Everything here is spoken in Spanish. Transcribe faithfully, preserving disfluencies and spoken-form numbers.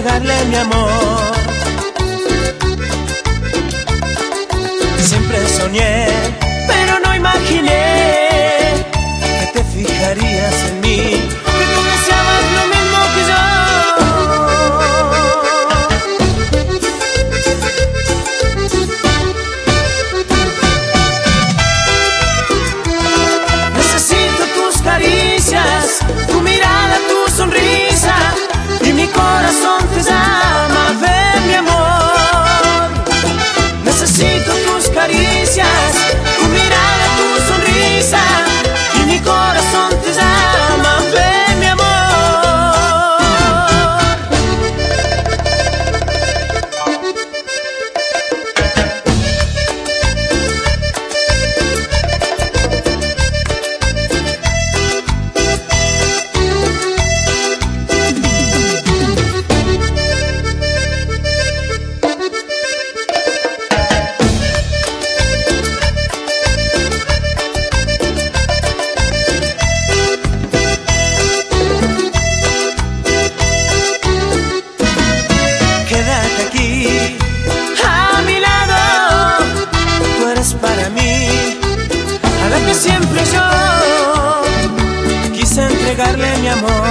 entregarle mi amor. Siempre soñé, pero no imaginé que te fijarías en mí, que tú deseabas lo mismo que yo. Necesito tus caricias, tu mirada, tu sonrisa, y mi corazón te llama, ven mi amor. Necesito tus caricias, tu mirada, tu sonrisa, y mi corazón te llama, ven mi amor. Siempre yo quise entregarle mi amor.